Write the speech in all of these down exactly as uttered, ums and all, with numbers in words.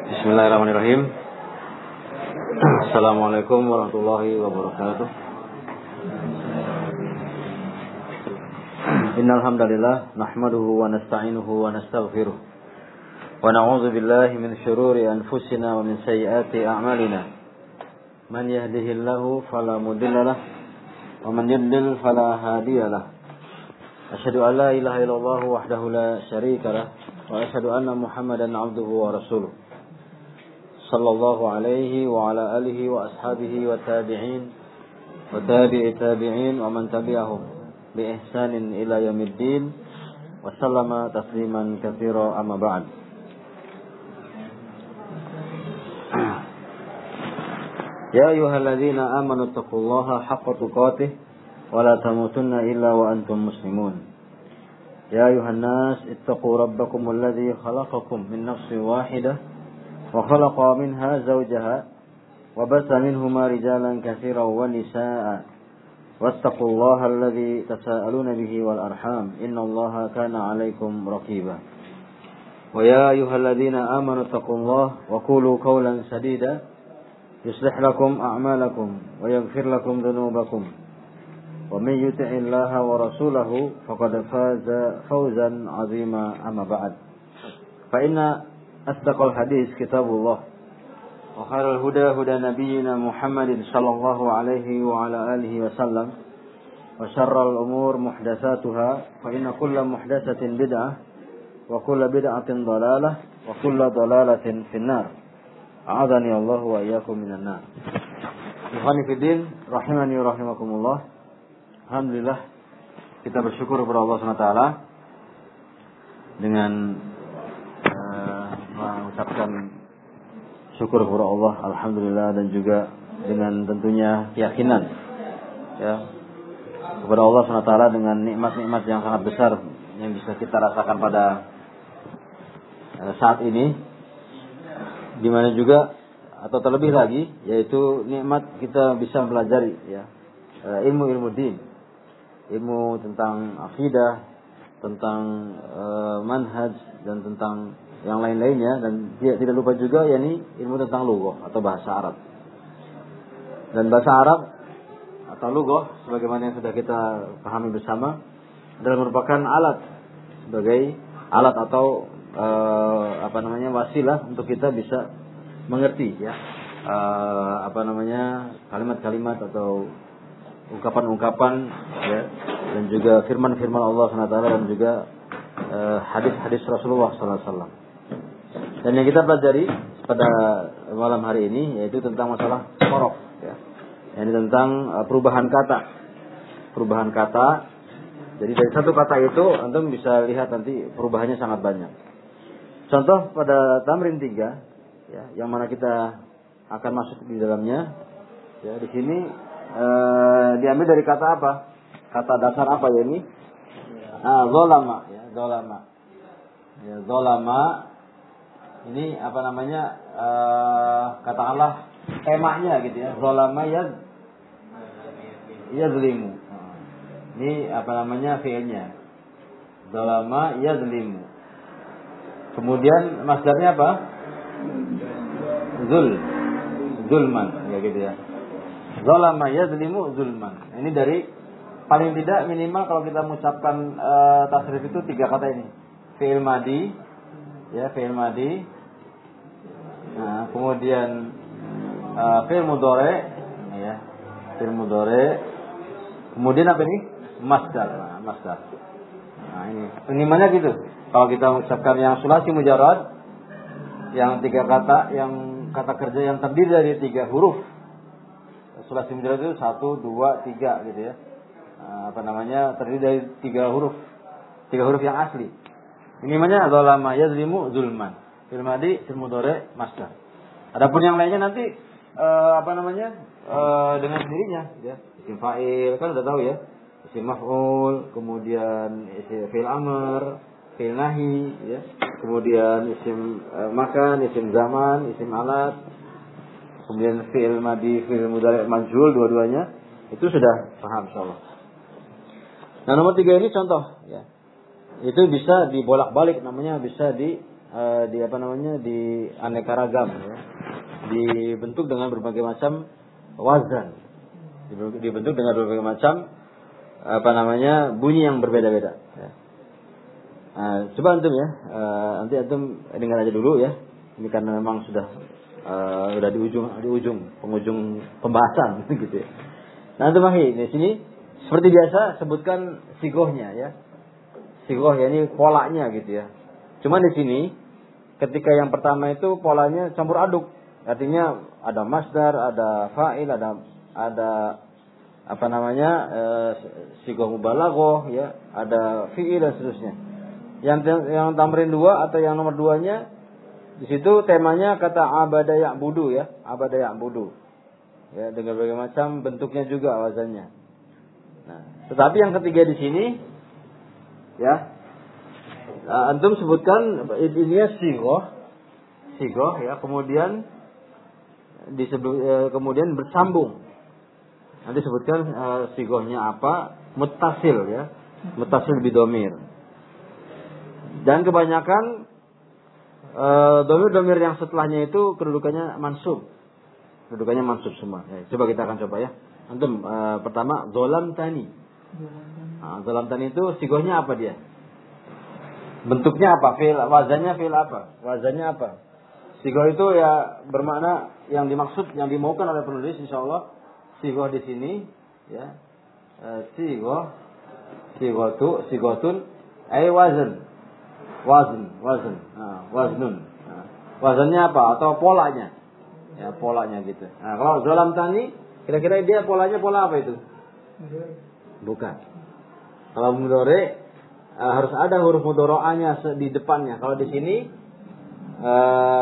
Bismillahirrahmanirrahim. Assalamualaikum warahmatullahi wabarakatuh. Innal hamdalillah nahmaduhu wa nasta'inuhu wa nastaghfiruh. Wa na'udzu billahi min shururi anfusina wa min sayyiati a'malina. Man yahdihillahu fala mudilla lahu wa man yudlil fala hadiya lahu. Asyhadu an la ilaha illallah wahdahu la syarika lahu wa asyhadu anna Muhammadan 'abduhu wa rasuluh. Sallallahu alaihi wa ala alihi wa ashabihi wa tabi'in wa tabi'i tabi'in wa man tabi'ahum bi ihsanin ila yaumiddin wa sallama tasliman katsira amma ba'd. Ya ayyuhalladzina amanu taqullaha haqqa tuqatih wa la tamutunna illa wa antum muslimun. Ya ayyuhan nas ittaqu rabbakumul ladzi khalaqakum min nafsin wahidah وخلق منها زوجها وبث منهما رجالا كثيرا ونساء واتقوا الله الذي تساءلون به والأرحام إن الله كان عليكم رقيبا ويا أيها الذين آمنوا اتقوا الله وقولوا قولا سديدا يصلح لكم أعمالكم ويغفر لكم ذنوبكم ومن يطع الله ورسوله فقد فاز فوزا عظيما أما بعد فإن أصدق الحديث كتاب الله وخير الهدى هدى نبينا محمد صلى الله عليه وعلى آله وسلم وشر الأمور محدثاتها فإن كل محدثة بدعة وكل بدعة ضلالة وكل ضلالة في النار أعاذني الله وإياكم من النار. Ikhwani fiddin rahimani wa rahimakumullah. Alhamdulillah kita bersyukur kepada Allah subhanahu wa taala dengan mengucapkan syukur kepada Allah alhamdulillah dan juga dengan tentunya keyakinan ya kepada Allah subhanahu wa taala dengan nikmat-nikmat yang sangat besar yang bisa kita rasakan pada saat ini, di mana juga atau terlebih lagi yaitu nikmat kita bisa mempelajari ya ilmu-ilmu din, ilmu tentang akidah, tentang uh, manhaj dan tentang yang lain-lainnya, dan tidak, tidak lupa juga yakni ilmu tentang lughah atau bahasa Arab. Dan bahasa Arab atau lughah sebagaimana yang sudah kita pahami bersama adalah merupakan alat sebagai alat atau e, apa namanya wasilah untuk kita bisa mengerti ya e, apa namanya kalimat-kalimat atau ungkapan-ungkapan ya, dan juga firman-firman Allah subhanahu wa taala dan juga e, hadis-hadis Rasulullah sallallahu alaihi wasallam. Dan yang kita pelajari pada malam hari ini yaitu tentang masalah sorof ya. Ini tentang uh, perubahan kata. Perubahan kata. Jadi dari satu kata itu antum bisa lihat nanti perubahannya sangat banyak. Contoh pada tamrin tiga ya, yang mana kita akan masuk di dalamnya. Ya, di sini uh, diambil dari kata apa? Kata dasar apa ya ini? Ah, zolama ya, zolama. Ya, zolama. Ini apa namanya uh, katakanlah temanya gitu ya, zalama yad yazlimu. Ini apa namanya fi'ilnya, zalama yazlimu. Kemudian masdarnya apa? Zul, zulman ya gitu ya. Zalama yazlimu zulman. Ini dari paling tidak minimal kalau kita mengucapkan uh, tasrif itu tiga kata ini. Fi'il madi ya, fi'il madi. Nah, kemudian uh, fi'il mudhari ya, fi'il mudhari. Kemudian apa ini? Masdar. Nah, masdar. Nah, ini minimalnya gitu. Kalau kita mengucapkan yang sulasi mujarrad, yang tiga kata, yang kata kerja yang terdiri dari tiga huruf. Sulasi mujarrad itu satu, dua, tiga gitu ya. Nah, apa namanya? Terdiri dari tiga huruf. Tiga huruf yang asli. Minimalnya zalama yazlimu zulman. Fil madi, fil mudhari, masdar. Adapun yang lainnya nanti uh, apa namanya? Uh, dengan sendirinya ya. Isim fa'il kan udah tahu ya. Isim maf'ul, kemudian isim fi'il amr, fi'il nahi ya. Kemudian isim uh, makan, isim zaman, isim alat. Kemudian fi'il madi, fi'il mudhari, majhul dua-duanya. Itu sudah paham insyaallah. Nah, nomor tiga ini contoh ya. Itu bisa dibolak-balik, namanya bisa di uh, di apa namanya di aneka ragam ya. Dibentuk dengan berbagai macam wazan. Dibentuk dengan berbagai macam apa namanya bunyi yang berbeda-beda ya. Uh, coba antum ya, uh, nanti antum dengar aja dulu ya. Ini karena memang sudah uh, sudah di ujung di ujung penghujung pembahasan gitu ya. Nah, antum ahi di sini seperti biasa sebutkan sigohnya ya. Sigoh ya ini polanya gitu ya. Cuma di sini ketika yang pertama itu polanya campur aduk. Artinya ada masdar, ada fa'il, ada ada apa namanya e, sigoh mubalaghah ya, ada fi'il dan seterusnya. Yang yang tamrin dua atau yang nomor duanya di situ temanya kata abada ya'budu ya, abada ya'budu. Ya, dengan berbagai macam bentuknya juga wazannya. Nah, tetapi yang ketiga di sini ya, antum sebutkan intinya sigoh, sigoh ya, kemudian disebut e, kemudian bersambung. Nanti sebutkan uh, sigohnya apa, muttasil ya, muttasil bidomir. Dan kebanyakan uh, domir-domir yang setelahnya itu kedudukannya mansub, kedudukannya mansub semua. Ya, coba kita akan coba ya. Antum uh, pertama zolam tani. Nah, zolam tani itu sigohnya apa dia? Bentuknya apa? Fil, wazannya fil apa? Wazannya apa? Sigoh itu ya bermakna yang dimaksud, yang dimaukan oleh penulis insyaallah. Sigoh di sini ya, e, sigoh, sigotu, sigotun, ay wazn, wazn, wazn, nah, waznun, nah, wazannya apa atau polanya, ya polanya gitu. Nah, kalau zolam tani, kira-kira dia polanya pola apa itu? Bukan. Kalau mudhari e, harus ada huruf mudhari'anya di depannya. Kalau di sini e,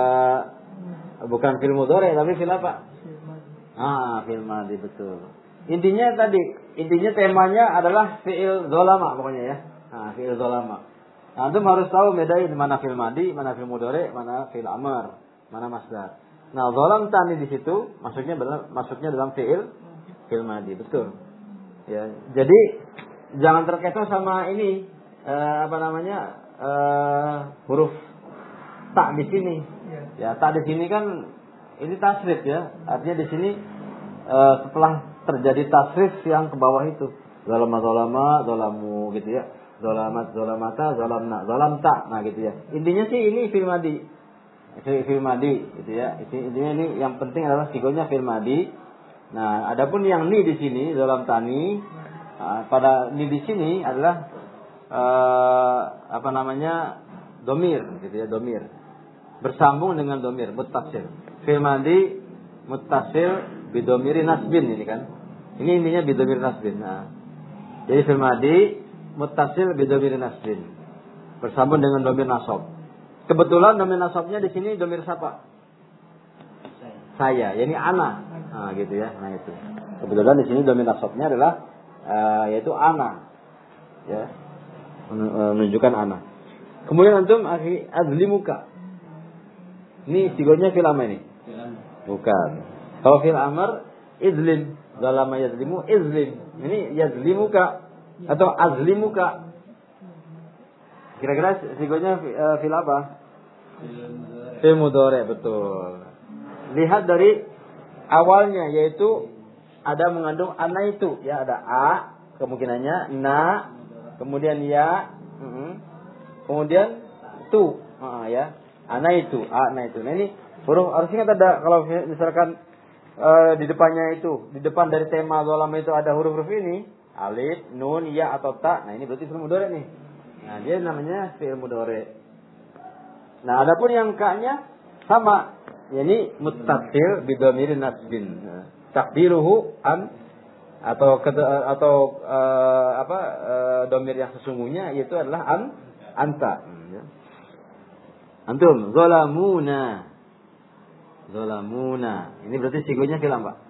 bukan fil mudhari tapi fil apa? Ah, fi'il madhi betul. Intinya tadi, intinya temanya adalah fi'il zolama pokoknya ya. Nah, fi'il zolama. Nah, antum harus tahu bedain mana fi'il madhi, mana fi'il mudhari, mana fi'il amr, mana masdar. Nah, zolam tani di situ maksudnya benar, masuknya dalam fi'il fi'il madhi, betul. Ya, jadi jangan terkecoh sama ini eh, apa namanya? Eh, huruf tak di sini. Ya, tak di sini kan ini tasrif ya, artinya di sini e, setelah terjadi tasrif yang ke bawah itu, zalama zalama zalamu gitu ya, zalamat zalamata zalamna zalamta, nah gitu ya. Intinya sih ini fil madhi, fil madhi gitu ya. Intinya ini yang penting adalah sigonya fil madhi. Nah, adapun yang ni di sini zalam tani, nah, pada ni di sini adalah e, apa namanya domir gitu ya, domir bersambung dengan domir muttasil. Fil madhi muttasil bidomiri nasbin ini kan. Ini intinya bidomir nasbin. Nah, jadi fil madhi muttasil bidomiri nasbin. Bersambung dengan domir nasab. Kebetulan domir nasabnya di sini domir siapa? Saya. Saya, yani ana. Nah, gitu ya. Nah, itu. Kebetulan di sini domir nasabnya adalah uh, yaitu ana. Ya. Menunjukkan ana. Kemudian antum akhi azlimuka. Ini sigonya fil amr ini? Bukan. Kalau fil amr izlim, zalama yazlimu izlim. Ini yazlimuka atau azlimuka. Kira-kira sigonya uh, fil apa? Fil mudhari, betul. Lihat dari awalnya yaitu ada mengandung ana itu, ya ada a kemungkinannya, na, kemudian ya, uh-uh. kemudian tu, uh, ya. Ana itu, ana itu. Nah ini huruf harus ingat ada kalau misalkan e, di depannya itu, di depan dari tema zalama itu ada huruf-huruf ini, alif, nun, ya atau ta. Nah ini berarti fi'il mudhari nih. Nah dia namanya fi'il mudhari. Nah adapun yang ka-nya sama, yakni muttasil bidhamir nasbin. Nah, takdiruhu an atau atau e, apa e, dhamir yang sesungguhnya yaitu adalah an anta. Ya. Antum zalamuna. Zalamuna. Ini berarti sigonya fi'il apa?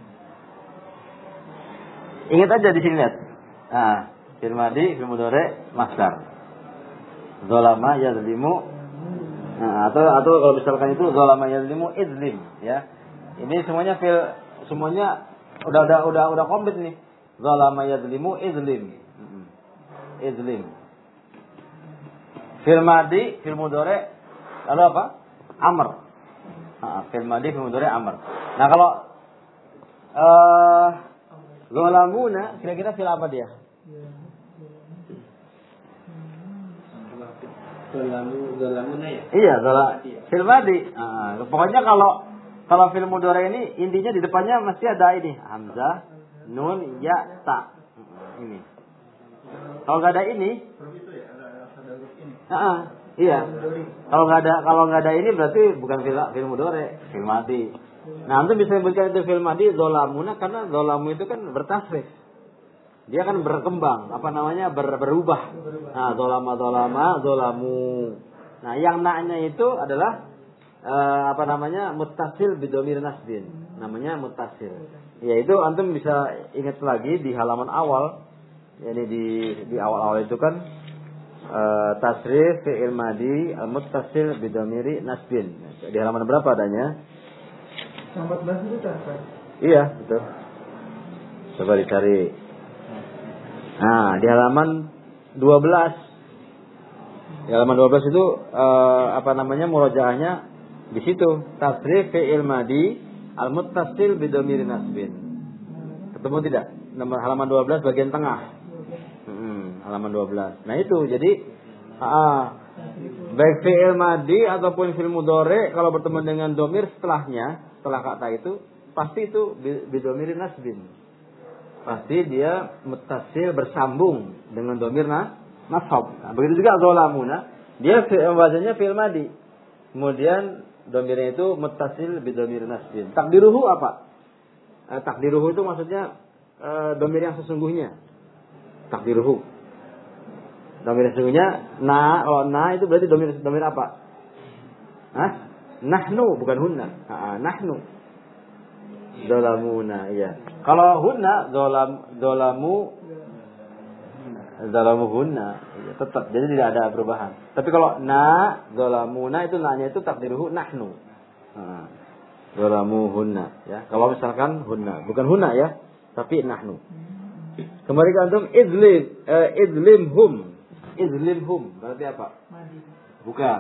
Ingat aja di sini lihat. Nah, fi'il madhi, fi'il mudhari, masdar. Zalama yazlimu. Nah, atau atau kalau misalkan itu zalama yazlimu izlim, ya. Ini semuanya fi'il, semuanya udah udah udah udah komplit nih. Zalama yazlimu izlim. Izlim. Fi'il madhi, fi'il mudhari lalu apa? Amr. Nah, fi'il madhi fi'il mudhari amr. Nah, kalau eh Zolamuna, kira-kira fil apa dia? Zolamu, zolamuna ya? Iya, zola. Fil madhi. Nah, pokoknya kalau kalau fil mudhari ini intinya di depannya mesti ada ini, hamzah, nun, ya, ta. Ini. Kalau nggak ada ini, nah, iya. Kalau nggak ada kalau nggak ada ini berarti bukan fil fil mudhari, fil madhi. Nah, antum bisa sebutkan itu fil madhi zolamuna karena zolamu itu kan bertasrif. Dia kan berkembang, apa namanya? Ber, berubah. Nah, zolama zolama zolamu. Nah, yang na-nya itu adalah eh, apa namanya? Muttasil bidomir nasbin. Namanya muttasil. Yaitu antum bisa ingat lagi di halaman awal. Yani di di awal-awal itu kan eh, tasrif fi'il madhi al-muttasil bidomiri nasbin. Di halaman berapa adanya? empat belas itu kan? Iya, betul. Coba dicari. Nah, di halaman dua belas. Di halaman dua belas itu eh, apa namanya? Murojaahnya di situ. Tasrif fi'il madhi al-muttasil bidomir nasbin. Ketemu tidak? Nomor halaman dua belas bagian tengah. Hmm, halaman dua belas. Nah, itu jadi ah, baik fi'il madhi ataupun fi'il mudhari kalau bertemu dengan domir setelahnya, setelah kata itu pasti itu bidomir nasbin. Pasti dia muttasil bersambung dengan domir nasab. Nah, begitu juga zolamuna, dia bahasanya fi'il madhi. Kemudian domirnya itu muttasil bidomir nasbin. Takdiruhu apa? Eh, takdiruhu itu maksudnya eh, domir yang sesungguhnya. Takdiruhu. Domir yang sesungguhnya na, kalau na itu berarti domir domir apa? Hah? Nahnu, bukan hunna. Ah, nahnu. Zolamuna, iya. Kalau hunna, zolam, zolamu, zolamu hunna, ya, tetap. Jadi tidak ada perubahan. Tapi kalau na, zolamuna itu nanya itu takdiruhu nahnu. Nah, zolamu hunna, ya. Kalau misalkan hunna, bukan hunna ya, tapi nahnu. Kembali ke antum, izlim, eh, izlimhum, izlimhum, berarti apa? Bukan.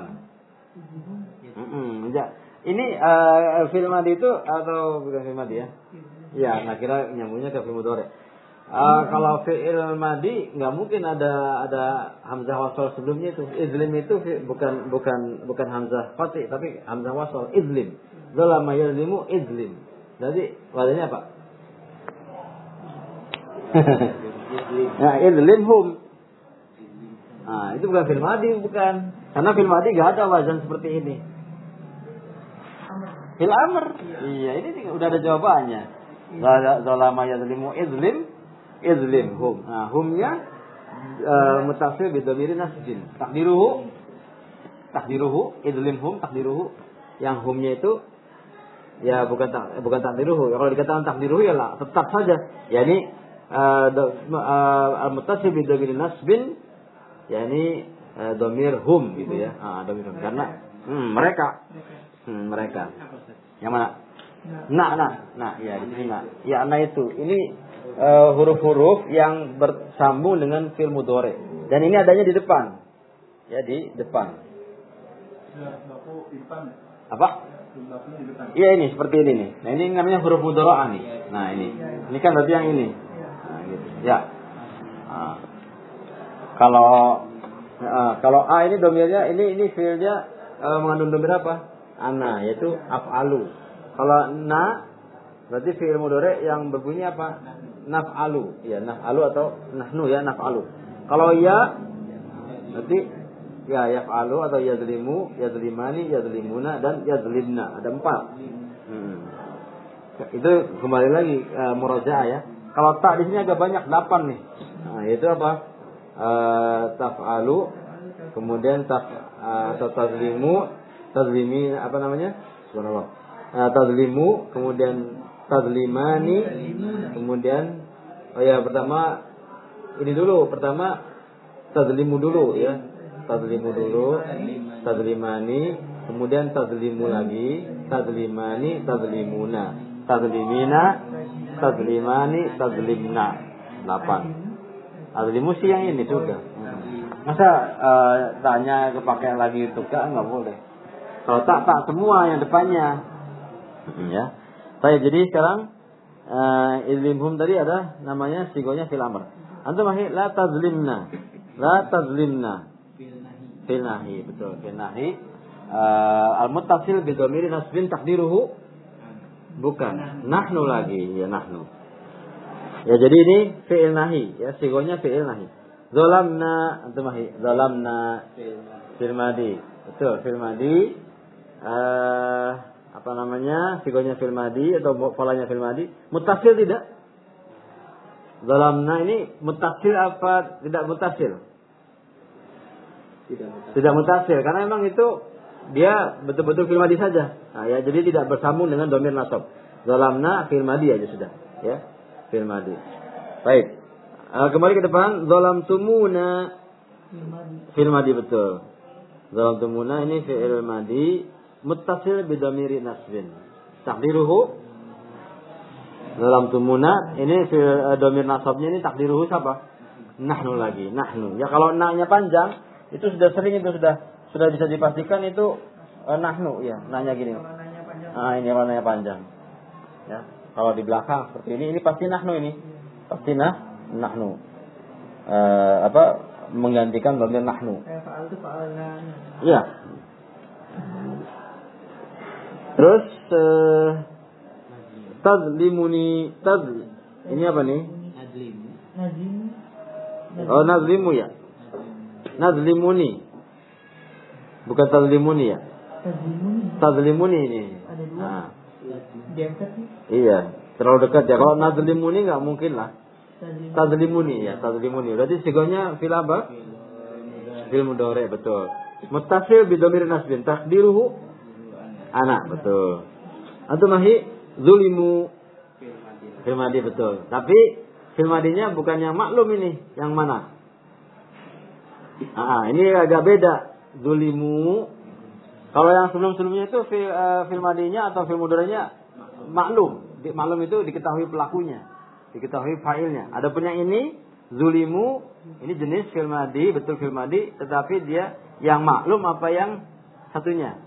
Mm-mm, enggak. Ini uh, fil madhi itu atau bukan fil madhi ya? Ya, nah kira nyambungnya ke fil mudhari. Uh, kalau fi'il madhi nggak mungkin ada ada hamzah wasal sebelumnya itu. Izlim itu bukan bukan bukan hamzah qati tapi hamzah wasal izlim. Zalama yazlimu izlim. Jadi wadahnya apa? Nah, izlimhum. Nah, itu bukan fil madhi bukan. Karena fil madhi nggak ada wazan seperti ini. Fil amr. Iya, ini udah ada jawabannya. Zalama yazlimu izlim izlim hum. Nah, humnya uh, mutasil bidomiri nasbin. Takdiruhu takdiruhu izlim hum takdiruhu. Yang humnya itu ya bukan tak, bukan takdiruhu. Kalau dikatakan takdiruhu ya lah tetap saja. Yani uh, uh, mutasil bidomiri nasbin yani uh, domir hum gitu ya. Ah, domir hum karena hmm, mereka Hmm, mereka. Yang mana? Nah, nah, nah, ya di sini nah. Ya, nah itu. Ini uh, huruf-huruf yang bersambung dengan fi'il mudhari. Dan ini adanya di depan. Ya, di depan. Apa? Iya ini seperti ini nih. Nah, ini namanya huruf mudhara'ah nih. Nah, ini. Ini kan berarti yang ini. Nah, gitu. Ya. Nah. Kalau uh, kalau A ini domirnya ini ini fi'ilnya uh, mengandung domir apa? Ana, yaitu af'alu. Kalau na berarti fi'il mudhari yang berbunyi apa? Naf'alu. Ya, naf'alu atau nahnu ya, naf'alu. Kalau ya berarti ya yaf'alu atau yazlimu, yazlimani, yazlimuna dan yazlimna. Ada empat. Hmm. Itu kembali lagi uh, murajaah ya. Kalau tak di sini agak banyak, delapan nih. Nah, yaitu apa? Uh, taf'alu, kemudian taf uh, atau tazlimu, tazlimi apa namanya? Subhanallah. Uh, tazlimu, kemudian tazlimani, kemudian oh ya pertama ini dulu, pertama tazlimu dulu ya. Tazlimu dulu, tazlimani, kemudian tazlimu lagi, tazlimani, tazlimuna, tazlimina, tazlimani, tazlimna. delapan. Tazlimu sih yang ini sudah. Masa uh, tanya kepakai lagi itu kan nggak boleh. Kalau tak tak semua yang depannya. Ya. Baik, jadi sekarang uh, idlimhum tadi ada namanya sigonya fil amr. Antum mahi la tazlimna. La tazlimna. Fil nahi, betul. Fil nahi uh, al-muttasil bi dhamiri nasbin taqdiruhu bukan nahnu lagi, ya nahnu. Ya jadi ini fi'il nahi, ya sigonya fi'il nahi. Zalamna, antum mahi zalamna fil madi. Betul, fil madi uh, apa namanya? Sigonya fil madi atau polanya fil madi. Muttasil tidak? Zalamna ini muttasil apa tidak muttasil? Tidak muttasil. Tidak muttasil karena memang itu dia betul-betul fil madi saja. Nah, ya jadi tidak bersambung dengan dhamir nasab. Zalamna fil madi aja sudah, ya. Fil madi. Baik. Uh, kembali ke depan, zalamtumuna fil madi betul. Zalamtumuna ini fi'il madi muttasil bi dhamiri nasbin. Taqdiruhu zalamtumuna ini fi'il uh, dhamir nasabnya ini takdiruhu siapa? Nahnu lagi, nahnu. Ya kalau na-nya panjang itu sudah sering itu sudah sudah bisa dipastikan itu uh, nahnu ya, nanya gini. Ah ini warnanya panjang. Ya. Kalau di belakang seperti ini, ini pasti nahnu ini. Pasti nah, nahnu. Uh, apa menggantikan dhamir nahnu. Iya. Terus uh, tazlimuni tazli. Ini apa nih? Oh, nazlimu ya. Nazlimuni. Bukan tazlimuni ya. Tazlimuni ini. Nah. Iya, terlalu dekat ya. Kalau nazlimuni enggak mungkin lah. Tazlimuni ya, tazlimuni. Berarti sigonya fil apa? Fil mudhari, betul. Muttasil bi dhamir nasbin taqdiruhu ana, betul. Antum mahi zulimu fil madi, betul. Tapi fil madinya bukan yang maklum ini, yang mana? Ah, ini agak beda. Zulimu. Kalau yang sebelum-sebelumnya itu fil, uh, fil madinya atau fil mudhari'nya maklum. Di, maklum itu diketahui pelakunya, diketahui fa'ilnya. Adapun yang ini zulimu, ini jenis fil madi, betul fil madi, tetapi dia yang maklum apa yang satunya.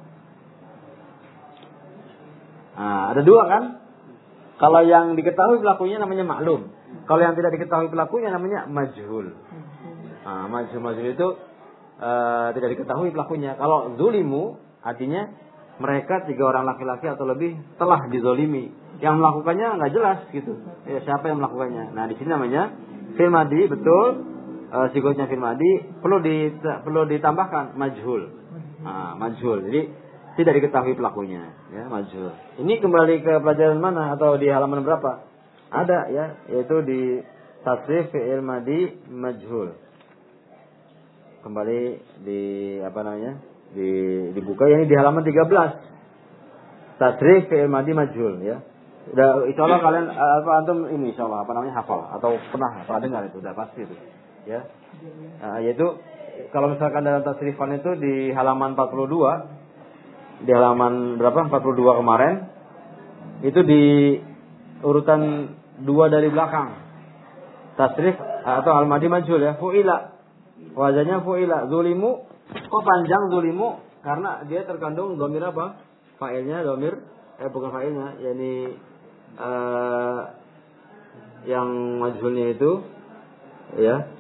Nah, ada dua kan? Kalau yang diketahui pelakunya namanya maklum. Kalau yang tidak diketahui pelakunya namanya majhul. Nah, majhul majhul itu uh, tidak diketahui pelakunya. Kalau zulimu artinya mereka tiga orang laki-laki atau lebih telah dizolimi. Yang melakukannya nggak jelas gitu. Ya, siapa yang melakukannya? Nah di sini namanya fil madi, betul. E, sigosnya fil madi perlu di perlu ditambahkan majhul. Nah, majhul. Jadi tidak diketahui pelakunya. Ya majhul. Ini kembali ke pelajaran mana atau di halaman berapa? Ada ya, yaitu di tasrif fi'il madi majhul. Kembali di apa namanya? Di dibuka ya, ini di halaman tiga belas. Tasrif fi'il madi majhul ya. Udah insyaallah kalian apa antum ini insyaallah apa namanya hafal atau pernah pernah dengar itu udah pasti itu. Ya. Nah, yaitu kalau misalkan dalam tasrifan itu di halaman empat puluh dua, di halaman berapa? empat puluh dua kemarin itu di urutan dua dari belakang. Tasrif atau al-madi majhul ya, fu'ila. Wajahnya fu'ila, zulimu. Kok panjang zulimu? Karena dia terkandung dhamir apa? Fa'ilnya dhamir eh bukan fa'ilnya, yakni uh, yang majhulnya itu ya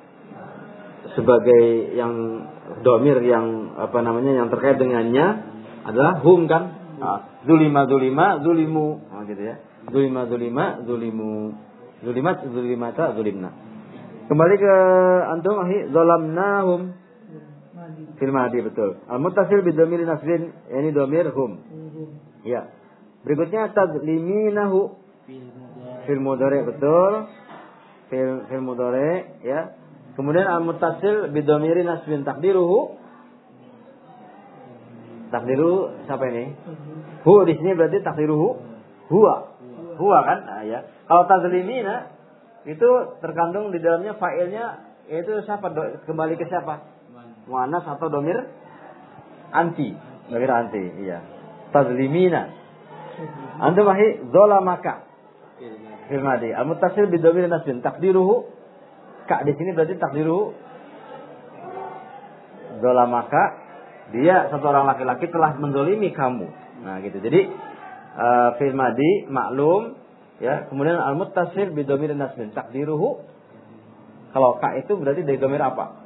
sebagai yang dhamir yang apa namanya yang terkait dengannya adalah hum kan? Nah, zulima zulima zulimu. Nah, gitu ya. Zulima zulima zulimu. Zulimat zulimata zulimna. Kembali ke antum ahi zalamnahum fil madi, betul. Al-muttasil bi dhamir nasbin, yani dhamir hum. Ya. Berikutnya tadliminahu fil mudhari, betul. Fil fil mudhari ya. Kemudian al-muttasil bi dhamir nasbin taqdiruhu. Takdiru siapa ini? Hu di sini berarti takdiruhu huwa. Huwa kan? Nah, ya. Kalau tadlimina itu terkandung di dalamnya fa'ilnya yaitu siapa? Kembali ke siapa? Muannas atau domir anti, domir anti, iya. Tazlimina. Antum mahi zalamaka fil madi. Al-muttasil bi dhamir nasbin taqdiruhu ka di sini berarti taqdiruhu zalamaka dia satu orang laki-laki telah menzalimi kamu. Nah, gitu. Jadi uh, fi'il madhi maklum ya, kemudian al-muttasil bi dhamir nasbin takdiruhu. Kalau ka itu berarti dari dhamir apa?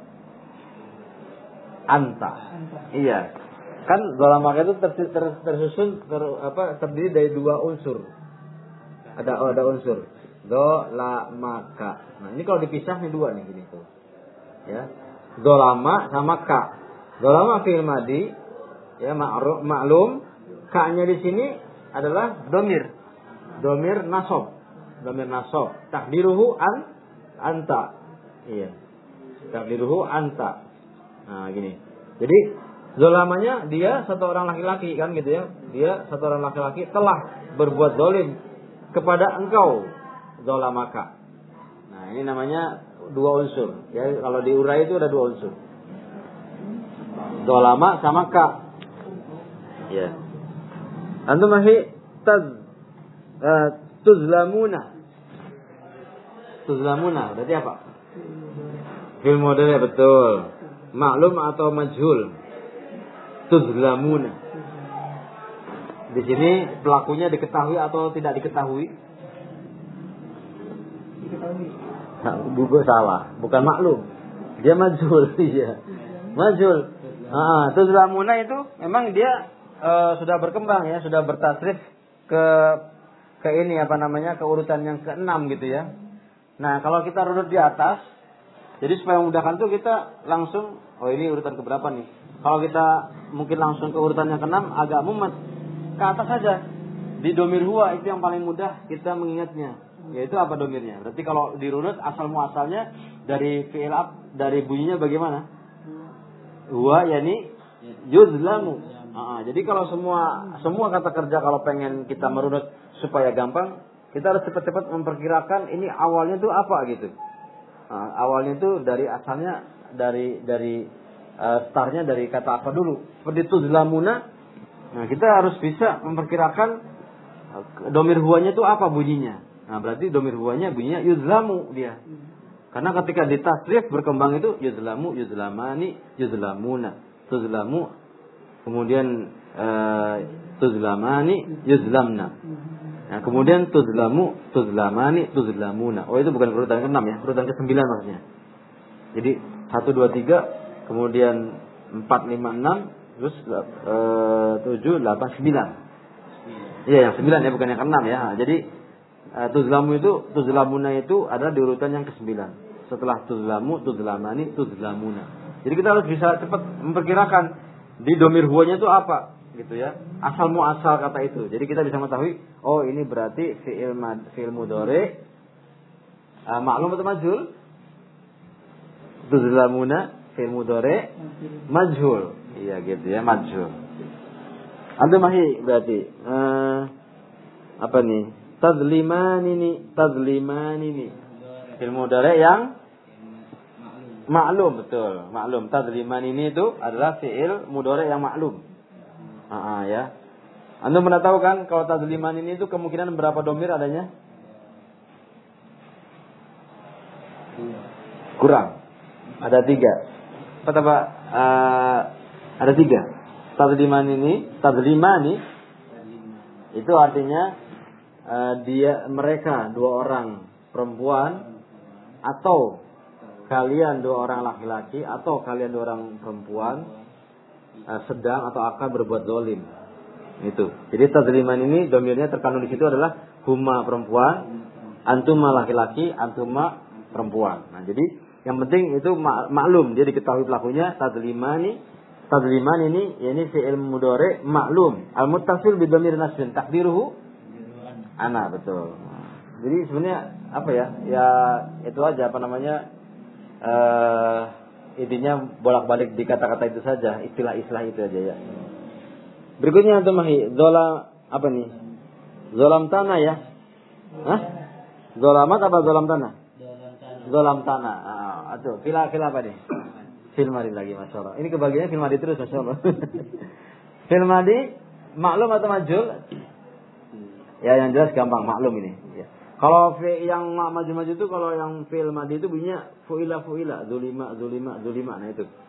Anta. Anta. Iya. Kan zalamaka itu ter, ter, tersusun ter, apa terdiri dari dua unsur. Ada oh, ada unsur. Zalamaka. Nah, ini kalau dipisah nih dua nih gini tuh. Ya. Zalama sama ka. Zalama fi'il madhi ya ma'ruf maklum, ka-nya di sini adalah dhamir. Dhamir nasab. Dhamir nasab. Takdiruhu an anta. Iya. Takdiruhu anta. Nah, gini. Jadi zalamanya dia satu orang laki-laki kan gitu ya. Dia satu orang laki-laki telah berbuat zalim kepada engkau. Zalamaka. Nah, ini namanya dua unsur. Ya, kalau diurai itu ada dua unsur. Zalama sama ka. Ya. Antum masih taz uh, tuzlamuna. Tuzlamuna berarti apa? Fi'il mudhari betul. Maklum atau majhul. Tuzlamuna. Di sini pelakunya diketahui atau tidak diketahui? Diketahui. Nah, buku salah, bukan maklum. Dia majhul, iya. Majhul. Ah, tuzlamuna itu memang dia uh, sudah berkembang ya, sudah bertasrif ke ke ini apa namanya, ke urutan yang keenam gitu ya. Nah, kalau kita runut di atas, jadi supaya memudahkan tuh kita langsung, oh ini urutan keberapa nih? Kalau kita mungkin langsung ke urutan yang keenam agak mumet. Ke atas saja. Di domir huwa itu yang paling mudah kita mengingatnya. Yaitu apa domirnya? Berarti kalau dirunut asal muasalnya dari fi'il ab, dari bunyinya bagaimana? Huwa yani yuzlamu. Nah, jadi kalau semua semua kata kerja kalau pengen kita merunut supaya gampang, kita harus cepat-cepat memperkirakan ini awalnya tuh apa gitu. Nah, awalnya tuh dari asalnya dari dari uh, startnya dari kata apa dulu? Seperti tuzlamuna. Nah, kita harus bisa memperkirakan uh, domir huwanya itu apa bunyinya. Nah, berarti domir huwanya bunyinya yuzlamu dia. Karena ketika ditasrif berkembang itu yuzlamu, yuzlamani, yuzlamuna, tuzlamu, kemudian uh, tuzlamani, yuzlamna. Nah, kemudian tuzlamu, tuzlamani, tuzlamuna. Oh, itu bukan urutan keenam ya, urutan kesembilan maksudnya. Jadi satu dua tiga, kemudian empat lima enam, terus uh, tujuh delapan sembilan. Iya, yang sembilan ya, bukan yang keenam ya. Jadi Uh, tuzlamu itu, tuzlamuna itu adalah di urutan yang kesembilan. Setelah tuzlamu, tuzlamani, tuzlamuna. Jadi kita harus bisa cepat memperkirakan di domir huwanya itu apa, gitu ya. Asal muasal kata itu. Jadi kita bisa mengetahui, oh ini berarti fi'il mad, fi'il mudhari uh, maklum atau majhul? Tuzlamuna fi'il mudhari majhul. Iya gitu ya, majhul. Antum mahi berarti uh, apa nih? Tazliman ini, tazliman ini. Fi'il mudhari yang maklum, betul, maklum. Tazliman ini itu adalah fi'il mudhari yang maklum. Ah, ya. Anda pernah tahu kan kalau tazliman ini itu kemungkinan berapa domir adanya? Kurang. Ada tiga. Apa Pak? Uh, ada tiga. Tazliman ini, tazlimani itu artinya Uh, dia mereka dua orang perempuan atau kalian dua orang laki-laki atau kalian dua orang perempuan uh, sedang atau akan berbuat zalim. Itu. Jadi tazliman ini domirnya terkandung di situ adalah huma perempuan, antuma laki-laki, antuma perempuan. Nah, jadi yang penting itu mak- maklum dia diketahui pelakunya. Tazlimani, tazliman ini yakni fi'il mudhari maklum al-muttasil bi dhamir nasbin takdiruhu anak, betul. Jadi sebenarnya apa ya? Ya itu aja apa namanya? Uh, intinya bolak-balik di kata-kata itu saja, istilah-istilah itu aja ya. Berikutnya antum mahi zolam apa nih? Zolam tanah ya? Hah? Zolamat apa zolam tanah? Zolam tanah. Ah, aduh, fila-fila apa nih? Filmadi lagi, masya Allah. Ini kebagiannya filmadi terus, masya Allah. Filmadi maklum atau majhul? Ya yang jelas gampang, maklum ini. Ya. Kalau yang maju-maju itu, kalau yang fi'il madhi itu bunyinya fu'ila fu'ila, zulima zulima zulima, nah itu.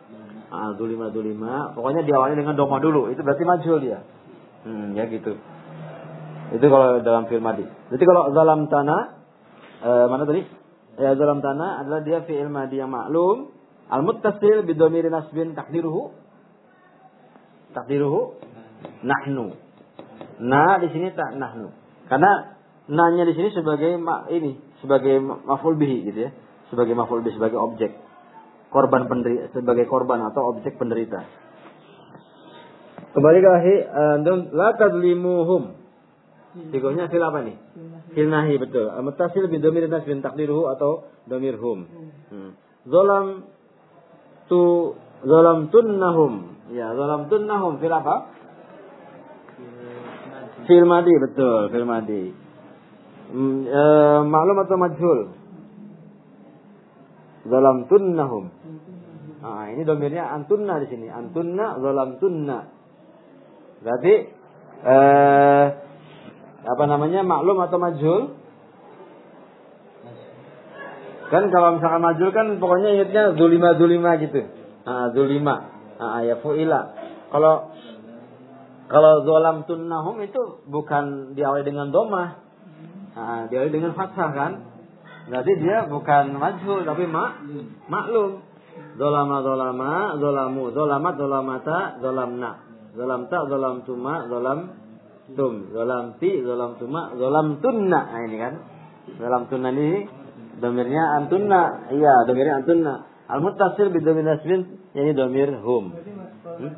Ah, zulima zulima. Pokoknya diawali dengan doma dulu. Itu berarti majhul dia. Hmm, ya gitu. Itu kalau dalam fi'il madi. Jadi kalau zalam tanah eh, mana tadi? Ya zalam tanah adalah dia fi'il madi yang maklum al-muttasil bi dhamiri nasbin takdiruhu takdiruhu nahnu. Nah, di sini tak nahnu. Karena nanya di sini sebagai ma, ini sebagai maf'ul bihi gitu ya. Sebagai maf'ul bihi, sebagai objek. Korban penderita, sebagai korban atau objek penderita. Kembali ke akhir, antum la tadlimuhum. Sigonya fil apa nih? Fil nahi, betul. Al-muttasil bi dhamir nasbin takdiruhu atau dhamirhum. Hmm. Zalam tu zalam tunnahum. Ya, zalam tunnahum fil apa? Fil madi, betul, fil madi. Hmm, e, maklum atau majhul? Zalam tunnahum. Ah, ini domirnya antunna di sini. Antunna zalam tunna. Berarti eh, apa namanya, maklum atau majhul? Kan kalau misalkan majhul kan pokoknya ingatnya zulima zulima gitu. Ah, zulima. Ah, ya fuila. Kalau kalau zalam tunnahum itu bukan diawali dengan domah. Ah, diawali dengan fathah kan? Berarti dia bukan majhul tapi mak maklum. Zolama zolama zolamu zolamat zolamata zolamna zolamta zolamtuma zolamtum zolamti zolamtuma zolamtunna. Nah ini kan zolamtunna ini domirnya antunna. Iya, domirnya antunna. Al-muttasil bi dhamir nasbin yani domir hum. Hmm?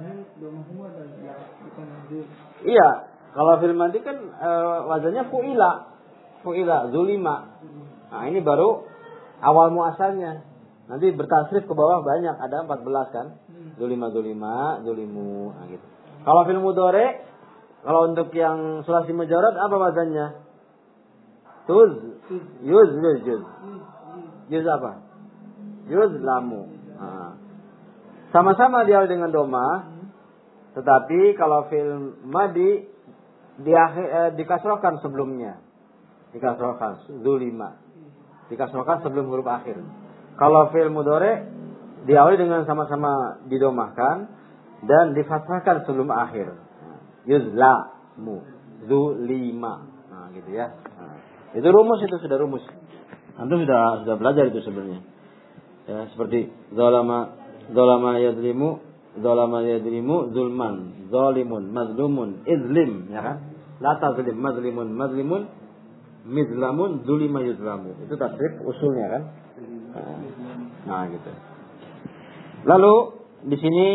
Iya, kalau fil madi kan e, wazannya fuila fuila zulima. Nah, ini baru awal muasalnya. Nanti bertasrif ke bawah banyak, ada empat belas kan. Zulima zulima, zulimu, nah gitu. Kalau fil mudhari, kalau untuk yang sulasi mujarrad apa wazannya? Tuz, yuz, yuz, yuz. Yuz apa? Yuz lamu. Nah. Sama-sama diawali dengan doma, tetapi kalau fil madi di akhir, eh, dikasrohkan sebelumnya. Dikasrohkan zulima. Dikasrohkan sebelum huruf akhir. Kalau fi'il mudhari diawali dengan sama-sama didomahkan dan difathahkan sebelum akhir. Yuzlamu, zulima. Nah, gitu ya. Nah, itu rumus, itu sudah rumus. Antum sudah sudah belajar itu sebenarnya. Ya, seperti zalama zalama yadlimu, zalama yadlimu zulman, zalimun, mazlumun, izlim, ya kan? La tazlim, mazlimun, mazlimun, mizlamun, zulima yuzlamu. Itu tasrif usulnya kan? Nah, gitu. Lalu di sini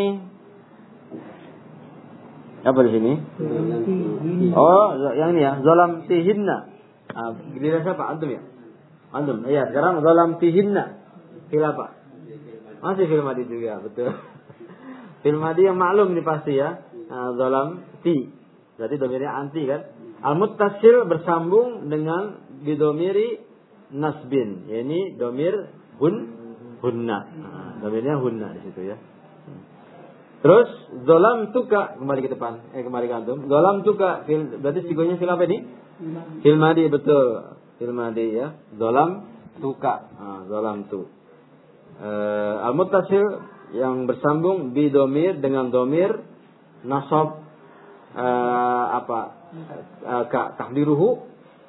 apa di sini? Oh, yang ini ya, zalam tihinna. Ah, giliran siapa? Antum ya? Antum. Iya, sekarang zalam tihinna. Fil apa? Masih fil madi juga, betul. Fil madi yang maklum ini pasti ya. Nah, zalam ti. Berarti domirnya anti kan? Al-muttasil bersambung dengan bidomiri nasbin. Ya, ini domir hun hunna. Nah, domirnya hunna di situ ya. Terus zalam tuka, kembali ke depan. Eh kembali ke antum. Zalam tuka fil, berarti sigonya fil apa ini? Fil madi, betul. Fil madi ya. Zalam tuka. Nah, zalam tu. Eh, al-muttasil yang bersambung bi domir dengan domir nasab eh, apa? Eh, ka takdiruhu.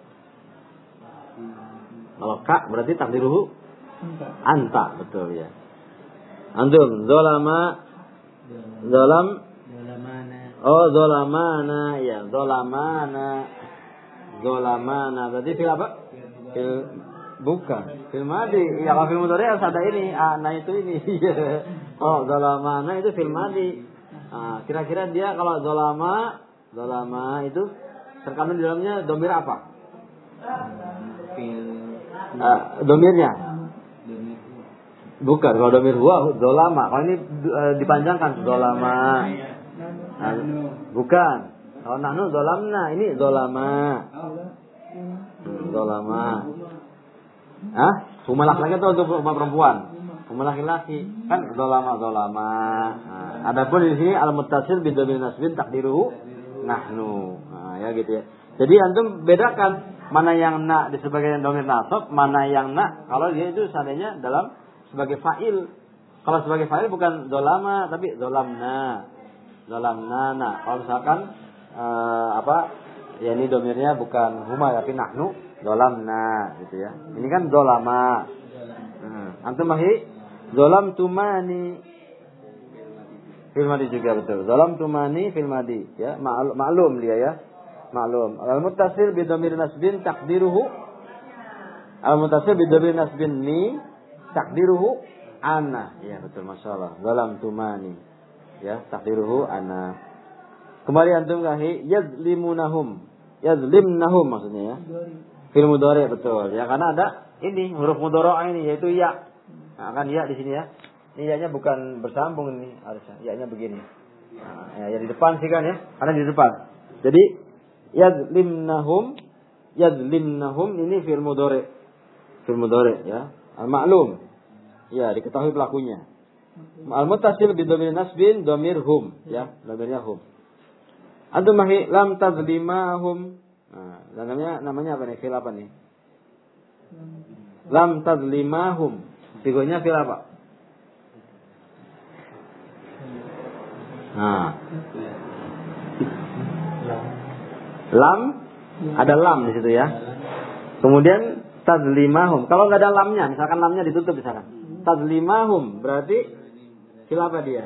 Kalau ka berarti takdiruhu anta, betul ya. Antum zalama zalam Zolamana. oh zalamana ya, zalamana zalamana berarti fil apa? Fil bukan fil madi. Ya, kalau fil mudhari harus ada ini, ana itu ini. Oh, zalamana itu fil madi. Nah, kira-kira dia kalau zalama zalama itu terkandung di dalamnya domir apa? Fil Uh, domirnya bukan, kalau domir huwa zolama. Kalau ini uh, dipanjangkan zolama. Nah, bukan. Kalau nahnu zolamna, ini zolama. Hmm, zolama. Hah? Huma laki-laki atau untuk huma perempuan? Huma laki-laki. Kan zolama zolama. Nah, adapun di sini al-muttasil bi dhamir nasbin takdiruhu nahnu. Nah, ya gitu ya. Jadi antum bedakan mana yang na sebagai domir nasab, mana yang na kalau dia itu seandainya dalam sebagai fa'il. Kalau sebagai fa'il bukan zolama tapi zolamna. Zolamna. Nah, kalau misalkan uh, apa? Ya ini domirnya bukan huma tapi nahnu, zolamna gitu ya. Ini kan zolama. Hmm. Antum mahi zolam tumani fil madi juga betul. Zolam tumani fil madi ya. Maklum dia ya. Maklum. Al-muttasil bi dhamir nasbin taqdiruhu Al-muttasil bi dhamir nasbin ni takdiruhu ana. Ya betul, masyaallah. Zalam tumani. Ya, takdiruhu ana. Kembali antum kahi yazlimunahum. Yazlimnahum maksudnya ya. Fil mudhari betul. Ya karena ada ini huruf mudhari ini yaitu ya. Nah, kan ya di sini ya. Ini ya-nya bukan bersambung ini harusnya. Ya-nya begini. Nah, ya, ya di depan sih kan ya. Karena di depan. Jadi yazlimnahum yazlimnahum ini fil mudhari. Fil mudhari ya. Al-ma'lum. Ya, diketahui pelakunya. Al-muttasil bi dhamir nasbin dhamir hum, ya, dhamirnya hum. Antum mahi lam tazlimahum. Nah, namanya namanya apa nih? Fil apa nih? Lam tazlimahum. Sigonya fil apa? Nah. Lam ada lam di situ ya. Kemudian tazlimahum. Kalau nggak ada lamnya, misalkan lamnya ditutup misalkan. Tazlimahum berarti fil apa dia?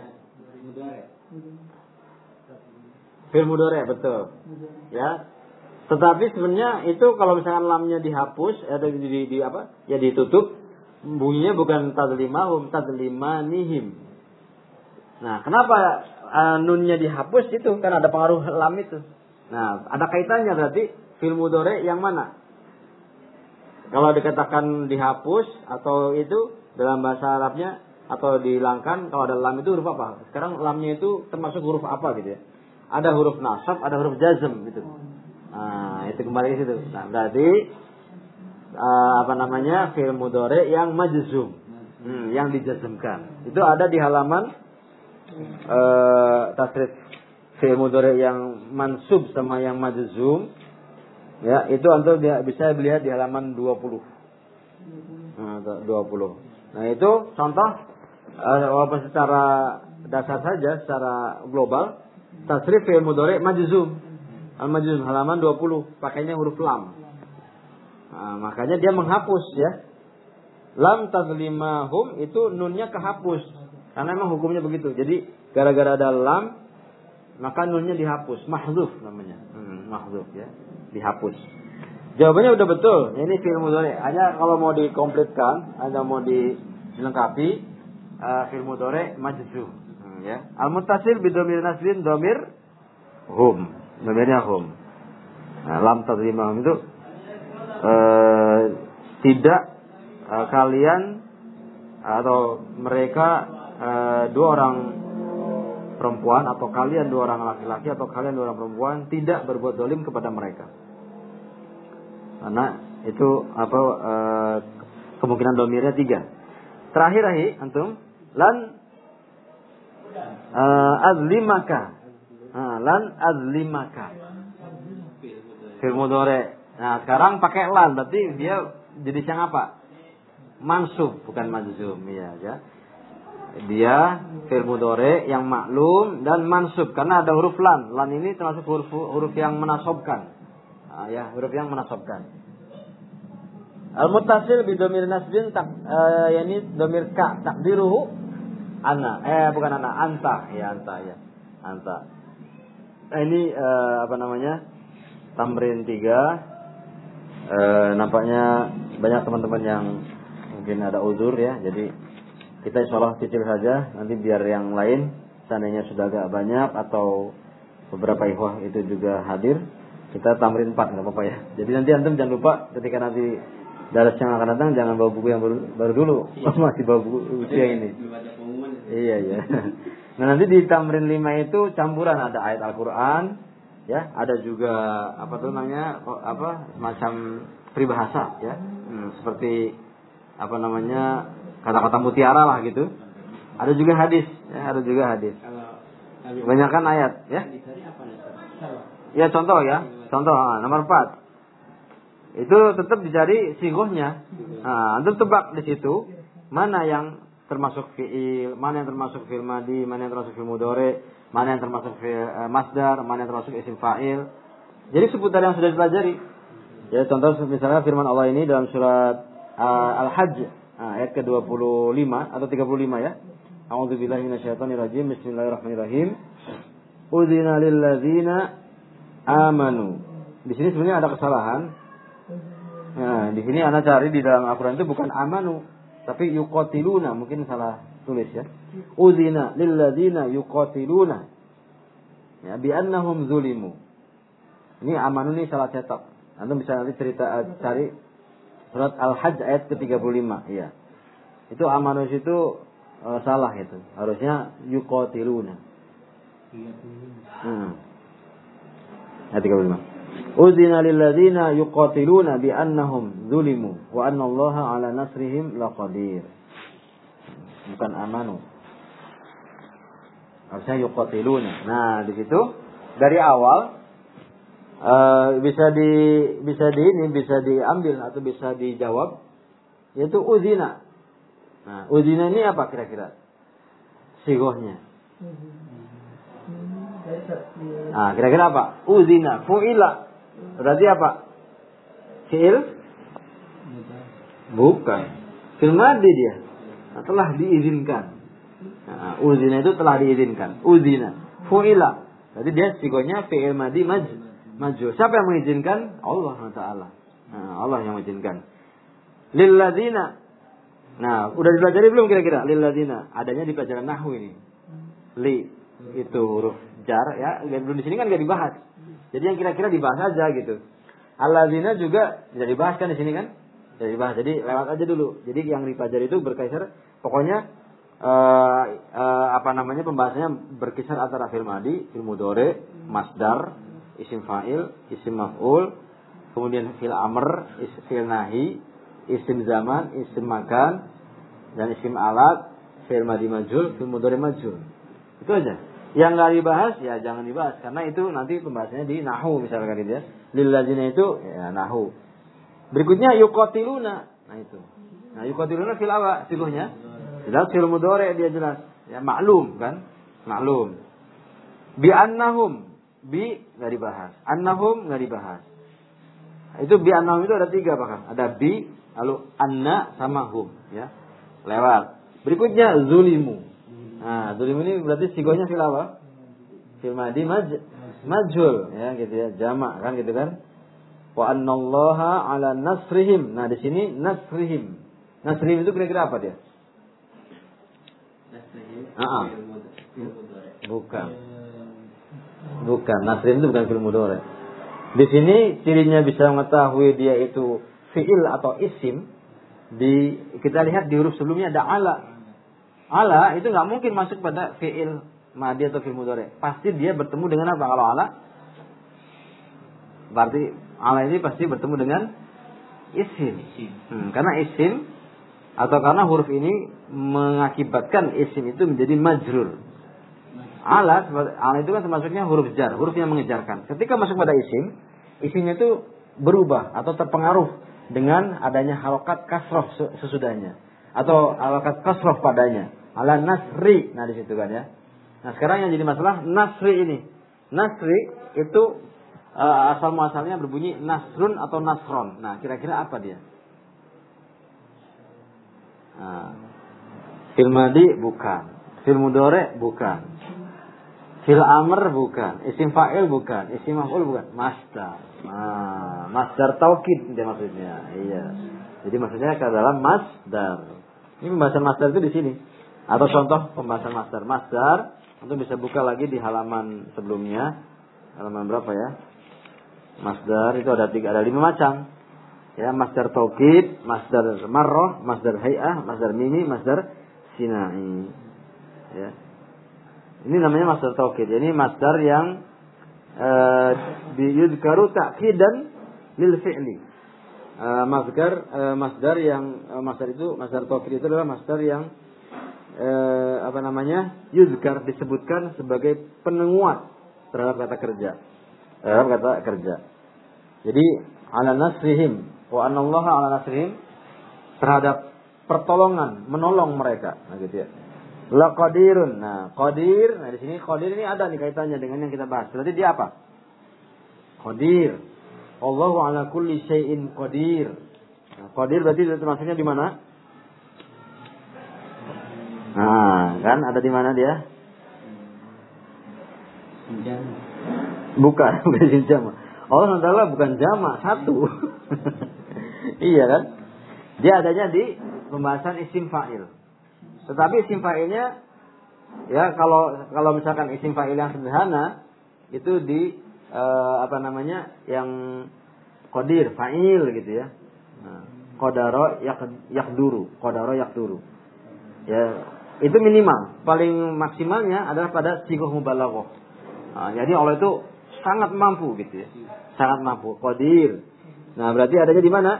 Fil mudhari betul. Ya. Tetapi sebenarnya itu kalau misalkan lamnya dihapus atau di, di, di apa? Ya ditutup, bunyinya bukan tazlimahum, tazlimanihim. Nah, kenapa uh, nunnya dihapus itu? Karena ada pengaruh lam itu. Nah, ada kaitannya berarti fil mudhari yang mana? Kalau dikatakan dihapus atau itu dalam bahasa Arabnya atau dihilangkan, kalau ada lam itu huruf apa? Sekarang lamnya itu termasuk huruf apa gitu ya? Ada huruf nasab, ada huruf jazm gitu. Nah, itu kembali ke situ. Nah, berarti uh, apa namanya? Fi'il mudhari yang majzum. Hmm, yang dijazmkan. Itu ada di halaman uh, tasrif fi'il mudhari yang mansub sama yang majzum. Ya, itu antum bisa lihat di halaman dua puluh. Nah, dua puluh. Nah, itu contoh uh, walaupun secara dasar saja, secara global, tasrif fi'il mudhari majzum. Al-majzum halaman dua puluh, pakainya huruf lam. Nah, makanya dia menghapus ya. Lam tazlimahum itu nunnya kehapus. Karena memang hukumnya begitu. Jadi gara-gara ada lam maka nunnya dihapus, mahdzuf namanya. Hmm, mahdzuf ya. Dihapus. Jawabannya udah betul. Ini fi'il mudhari. Hanya kalau mau dikomplitkan, ada mau dilengkapi uh, fi'il mudhari majzum. Hmm, ya. Al-muttasil bi dhamir nasbin dhamir hum. Dhamirnya hum. Nah, lam tazlimahum itu uh, tidak uh, kalian atau mereka uh, dua orang perempuan atau kalian dua orang laki-laki atau kalian dua orang perempuan tidak berbuat zalim kepada mereka. Karena itu apa e, kemungkinan domirnya tiga. Terakhir ahi antum lan e, azlimaka. Nah, lan azlimaka. Fi'il mudhari. Nah, sekarang pakai lan berarti dia jenis yang apa? Mansub bukan majzum ya, ya. Dia fi'il mudhari yang maklum dan mansub karena ada huruf lan. Lan ini termasuk huruf huruf yang menasobkan. Ah, ya, huruf yang menasobkan. Al-muttasil bi dhamir nasbin tak uh, yani dhamir ka takdiruhu ana. Eh bukan ana, anta. Ya, anta ya. Anta. Nah, ini uh, apa namanya? Tamrin tiga. Uh, nampaknya banyak teman-teman yang mungkin ada uzur ya. Jadi kita insyaallah cicil saja, nanti biar yang lain seandainya sudah agak banyak atau beberapa ikhwah itu juga hadir, kita tamrin empat, enggak apa-apa ya. Jadi nanti antum jangan lupa ketika nanti daras yang akan datang jangan bawa buku yang baru, baru dulu. Iya. Masih bawa buku usia ini. Iya, iya. Nah, nanti di tamrin lima itu campuran ada ayat Al-Qur'an, ya, ada juga apa tuh namanya? apa semacam peribahasa ya. Hmm, seperti apa namanya? kata-kata mutiara lah gitu. Ada juga hadis, ya, ada juga hadis. Kebanyakan ayat, ya. Ya contoh ya, contoh nah, nomor empat. Itu tetap dicari sigohnya. Nah, antum tebak di situ mana yang termasuk fi'il, mana yang termasuk fi'il madi, mana yang termasuk fi'il mudhari, mana yang termasuk fi'il uh, masdar, mana yang termasuk isim fa'il. Jadi seputar yang sudah dipelajari. Ya, contoh misalnya firman Allah ini dalam surat uh, Al-Hajj uh, ayat ke dua puluh lima atau tiga puluh lima ya. A'udzubillahi minasyaitonirrajim. Bismillahirrahmanirrahim. Udzina lil ladzina amanu. Di sini sebenarnya ada kesalahan. Nah, di sini ana cari di dalam Al-Qur'an itu bukan amanu, tapi yuqatiluna, mungkin salah tulis ya. Udzina lil ladzina yuqatiluna. Ya, bi annahum zulimu. Ini amanu ini salah cetak. Anda bisa nanti cerita uh, cari surat Al-Hajj ayat ke tiga puluh lima, iya. Itu amanu itu uh, salah itu. Harusnya yuqatiluna. Hmm. Ayat tiga puluh lima. Udzina lil ladzina yuqatiluna bi annahum zulimu wa anna Allaha 'ala nasrihim laqadir. Bukan amanu. Harusnya yuqatiluna. Nah, di situ dari awal uh, bisa di bisa di ini bisa diambil atau bisa dijawab yaitu udzina. Nah, udzina ini apa kira-kira? Sigohnya. Nah, kira-kira apa? Udzina, fu'ila. Berarti apa? Fi'il? Bukan. Fi'il madi dia. Nah, telah diizinkan. Nah, udzina itu telah diizinkan. Udzina, fu'ila. Berarti dia sigonya fi'il madi maj, maju. Siapa yang mengizinkan? Allah Taala. Nah, Allah yang mengizinkan. Lil ladzina. Nah, udah dipelajari belum kira-kira? Lil ladzina. Adanya di pelajaran nahwu ini. Li itu huruf jar ya, belum di sini kan enggak dibahas. Jadi yang kira-kira dibahas aja gitu. Alladzina juga tidak dibahas kan di sini kan? Tidak dibahas. Jadi lewat aja dulu. Jadi yang dipelajari itu berkisar pokoknya uh, uh, apa namanya pembahasannya berkisar antara fi'il madi, fi'il mudhari, masdar, isim fa'il, isim maf'ul, kemudian fi'il amr, fi'il nahi, isim zaman, isim makan, dan isim alat, fi'il madi majhul, fi'il mudhari majhul. Itu aja. Yang nggak dibahas ya jangan dibahas karena itu nanti pembahasannya di nahwu misalkan gitu ya. Lil ladzina itu ya nahwu. Berikutnya yuqatiluna. Nah itu. Nah yuqatiluna fil awa siluhnya. Jelas fil mudhari dia jelas. Ya maklum kan? Maklum. Bi annahum bi nggak dibahas. Annahum nggak dibahas. Itu bi annahum itu ada tiga bahkan. Ada bi lalu anna sama hum ya. Lewat. Berikutnya zulimu. Nah, zulim ini berarti sigonya fil apa? Fil madi maj majhul ya gitu ya, jamak kan gitu kan. Wa annallaha 'ala nasrihim. Nah, di sini nasrihim. Nasrihim itu kira-kira apa dia? Nasrihim. Heeh. Bukan. Bukan, nasrihim itu bukan fil mudhari. Di sini cirinya bisa mengetahui dia itu fi'il atau isim di kita lihat di huruf sebelumnya ada ala. Ala itu nggak mungkin masuk pada fi'il madi atau fi'il mudhari. Pasti dia bertemu dengan apa kalau ala? Berarti ala ini pasti bertemu dengan isim. Hmm, karena isim atau karena huruf ini mengakibatkan isim itu menjadi majrur. Ala, ala itu kan termasuknya huruf jar, huruf yang mengejarkan. Ketika masuk pada isim, isimnya itu berubah atau terpengaruh dengan adanya harokat kasroh sesudahnya atau harokat kasroh padanya. Ala nasri, nah di situ kan ya. Nah sekarang yang jadi masalah nasri ini. Nasri itu uh, asal muasalnya berbunyi nasrun atau nasron. Nah kira-kira apa dia? Nah, fil madi bukan, fil mudhari bukan, fil amr bukan, isim fa'il bukan, isim maf'ul bukan, masdar. Nah, masdar taukid dia maksudnya. Iya. Jadi maksudnya ke dalam masdar. Ini pembahasan masdar itu di sini. Atau contoh pembahasan masdar. Masdar untuk bisa buka lagi di halaman sebelumnya. Halaman berapa ya? Masdar itu ada tiga, ada lima macam. Ya, masdar taukid, masdar marrah, masdar hay'ah, masdar mimi, masdar sinai. Ya. Ini namanya masdar taukid. Ini masdar yang uh, yudhkaru ta'kidan lil fi'li. Uh, masdar uh, masdar yang uh, masdar itu masdar taukid itu adalah masdar yang uh, apa namanya? Yudhkar disebutkan sebagai penguat terhadap kata kerja. Terhadap kata kerja. Jadi ala nasrihim wa anallaha ala nasrihim terhadap pertolongan, menolong mereka. Nah, gitu ya. La qadirun. Nah, qadir, nah di sini qadir ini ada nih kaitannya dengan yang kita bahas. Berarti dia apa? Qadir. Allahu ala kulli syai'in qadir. Nah, qadir berarti termasuknya di mana? Nah, kan ada di mana dia? Jama. Bukan, bukan jama. Allah subhanahu wa taala bukan jama, satu. Iya kan? Dia adanya di pembahasan isim fa'il. Tetapi isim fa'ilnya ya kalau kalau misalkan isim fa'il yang sederhana itu di eh, apa namanya? Yang qadir, fa'il gitu ya. Nah, qadara yaqduru, qadara yaqduru. Ya, itu minimal. Paling maksimalnya adalah pada sighah mubalaghah. Nah, jadi Allah itu sangat mampu gitu ya. Sangat mampu, qadir. Nah, berarti adanya di mana?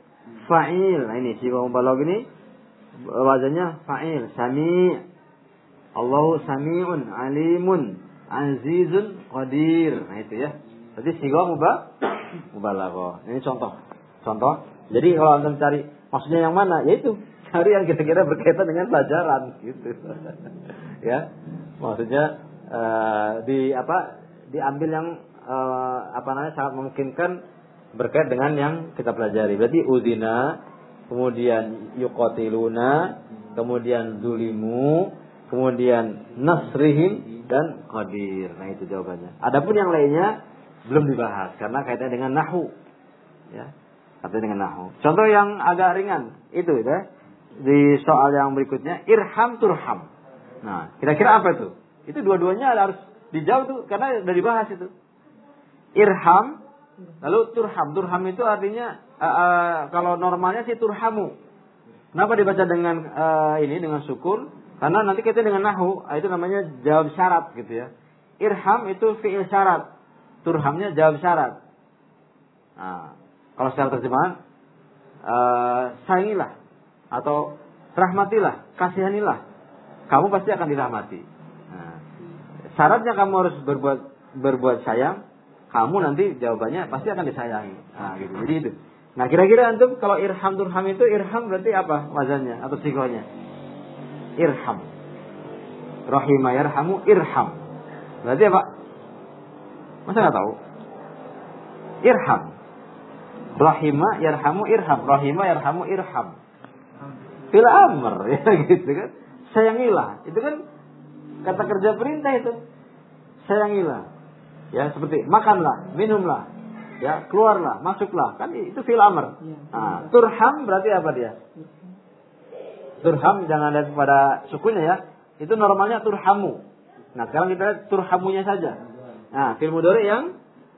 Fa'il. Nah, ini sighah mubalaghah ini wazannya fa'il, sami'. Allahu sami'un, alimun, azizun, qadir. Nah, itu ya. Berarti sighah mubalaghah. Ini contoh. Contoh. Jadi kalau Anda cari maksudnya yang mana? Yaitu cari yang kira-kira berkaitan dengan pelajaran gitu. Ya. Maksudnya uh, di apa? Diambil yang uh, apa namanya sangat memungkinkan berkait dengan yang kita pelajari. Berarti uzina, kemudian yuqatiluna, kemudian zulimu, kemudian nasrihim dan qadir. Nah, itu jawabannya. Adapun yang lainnya belum dibahas karena kaitannya dengan nahwu. Ya. Kaitannya dengan nahwu. Contoh yang agak ringan itu ya. Di soal yang berikutnya irham turham. Nah, kira-kira apa itu? Itu dua-duanya harus dijawab tuh karena sudah dibahas itu. Irham lalu turham. Turham itu artinya uh, uh, kalau normalnya sih turhamu. Kenapa dibaca dengan uh, ini dengan sukun? Karena nanti kita dengan nahwu, itu namanya jawab syarat gitu ya. Irham itu fi'il syarat. Turhamnya jawab syarat. Nah, kalau secara terjemahan uh, sayangilah atau rahmatilah, kasihanilah. Kamu pasti akan dirahmati. Nah, syaratnya kamu harus berbuat berbuat sayang, kamu nanti jawabannya pasti akan disayangi. Nah, gitu. Jadi itu. Nah, kira-kira antum kalau irham turham itu irham berarti apa wazannya atau sighahnya? Irham. Rahima yarhamu irham. Berarti apa? Masa enggak tahu? Irham. Rahima yarhamu irham. Rahima yarhamu irham. Fil amr ya gitu kan. Sayangilah. Itu kan kata kerja perintah itu. Sayangilah. Ya, seperti makanlah, minumlah. Ya, keluarlah, masuklah. Kan itu fil amr. Nah, turham berarti apa dia? Turham jangan ada pada sukunya ya. Itu normalnya turhamu. Nah, sekarang kita lihat turhamunya saja. Nah, fil mudhari yang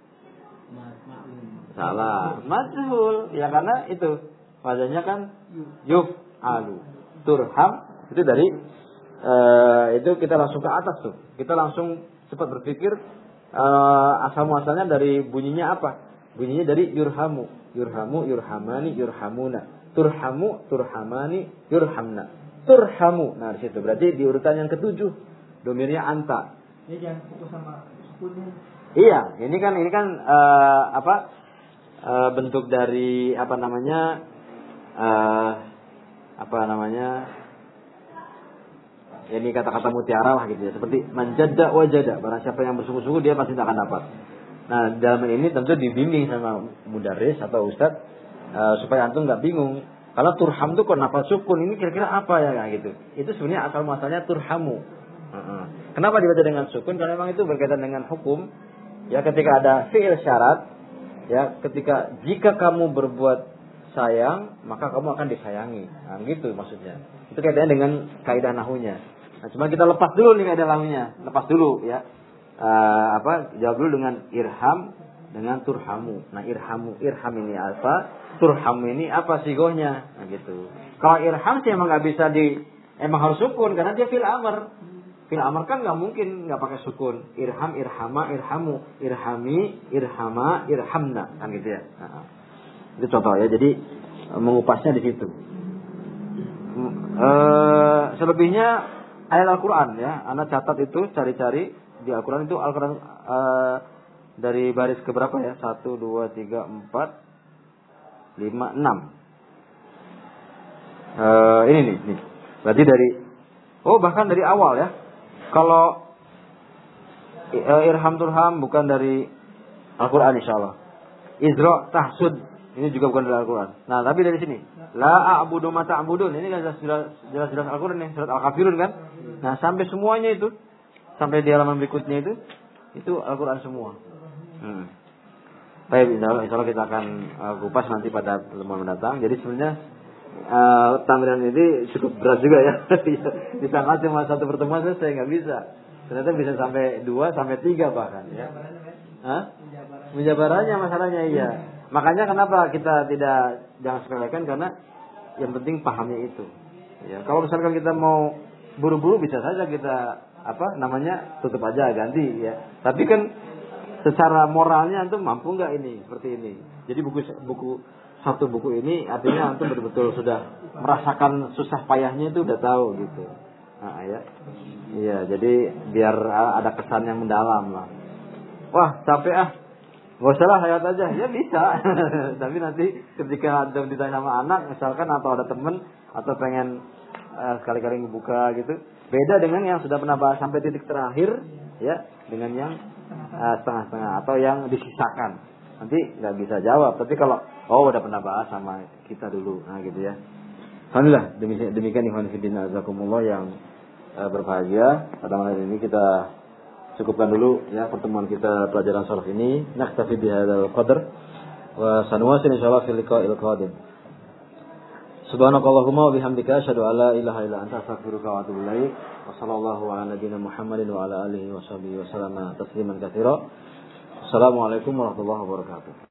salah. Majhul. Ya karena itu wazannya kan yuf'alu. Turham itu dari uh, itu kita langsung ke atas tuh. Kita langsung cepat berpikir uh, asal muasalnya dari bunyinya apa? Bunyinya dari yurhamu, yurhamu, yurhamani, yurhamuna. Turhamu, turhamani, yurhamna. Turhamu. Nah, di situ berarti di urutan yang ketujuh domirnya anta. Ini jangan putus sama sukunnya. Iya, ini kan ini kan uh, apa? Uh, bentuk dari apa namanya? Uh, apa namanya? Ini kata-kata mutiara lah gitu ya. Seperti manjada wajada. Barang siapa yang bersungguh-sungguh dia pasti akan dapat. Nah, dalam ini tentu dibimbing sama mudarris atau ustadz uh, supaya antum nggak bingung. Kalau turham itu kok nafal sukun ini kira-kira apa ya kayak gitu. Itu sebenarnya asal muasalnya turhamu. Uh-uh. Kenapa dibaca dengan sukun? Karena memang itu berkaitan dengan hukum. Ya, ketika ada fi'il syarat, ya, ketika jika kamu berbuat sayang, maka kamu akan disayangi. Nah, gitu maksudnya. Itu kaitannya dengan kaidah nahunya. Nah, cuma kita lepas dulu nih kaidah nahunya. Lepas dulu ya. Uh, apa? Jawab dulu dengan irham dengan turhamu. Nah, irhamu, irham ini apa? Turhamu ini apa sigohnya? Nah, gitu. Kalau irham sih emang nggak bisa di, emang harus sukun karena dia fil amr. Fil amr kan nggak mungkin nggak pakai sukun. Irham, irhama, irhamu, irhami, irhama, irhamna, kan gitu ya. Nah, itu contoh ya. Jadi mengupasnya di situ. Uh, selebihnya ayat Al-Quran ya. Anda catat itu, cari-cari di Al-Quran itu Al-Quran uh, dari baris keberapa ya? Satu, dua, tiga, empat, lima, enam. Uh, ini nih, nih. Berarti dari oh bahkan dari awal ya. Kalau uh, irham turham bukan dari Al-Qur'an insyaallah. Izra tahsud ini juga bukan dari Al-Qur'an. Nah, tapi dari sini la a'budu ma ta'budun. Ini kan jelas-jelas Al-Qur'an nih, surat Al-Kafirun kan? Nah, sampai semuanya itu sampai di halaman berikutnya itu itu Al-Qur'an semua. Hmm. Baik, insyaallah, insyaallah kita akan uh, kupas nanti pada pertemuan mendatang. Jadi sebenarnya uh, tamrilan ini cukup berat juga ya. Disangka cuma satu pertemuan saya nggak bisa. Ternyata bisa sampai dua sampai tiga bahkan ya. Hah? Menjabarannya masalahnya iya. Makanya kenapa kita tidak jangan sepelekan karena yang penting pahamnya itu. Ya, kalau misalkan kita mau buru-buru bisa saja kita apa namanya tutup aja ganti ya. Tapi kan secara moralnya antum mampu nggak ini seperti ini. Jadi buku buku satu buku ini artinya antum betul-betul sudah merasakan susah payahnya itu udah tahu gitu. Nah, ya. Iya, jadi biar ada kesan yang mendalam lah. Wah, capek ah. Gak usah lah, hayat aja. Ya bisa. Tapi nanti ketika antum ditanya sama anak misalkan atau ada temen atau pengen uh, sekali-kali ngebuka gitu, beda dengan yang sudah pernah bahas sampai titik terakhir ya, dengan yang uh, setengah-setengah atau yang disisakan. Nanti nggak bisa jawab. Tapi kalau oh udah pernah bahas sama kita dulu, nah gitu ya. Alhamdulillah demikian demikian ikhwan fillah azakumullah yang uh, berbahagia. Pada malam ini kita cukupkan dulu ya pertemuan kita pelajaran sharh ini. Naktafi bihadzal qadar wa sanuwasil insyaallah fil liqa'il qadim. Subhanakallahumma wa bihamdika asyhadu an la ilaha illa anta astaghfiruka wa atubu ilaik. Wa sallallahu ala nabiyyina Muhammadin wa ala alihi wa sahbihi wa sallama tasliman katsira. Assalamualaikum warahmatullahi wabarakatuh.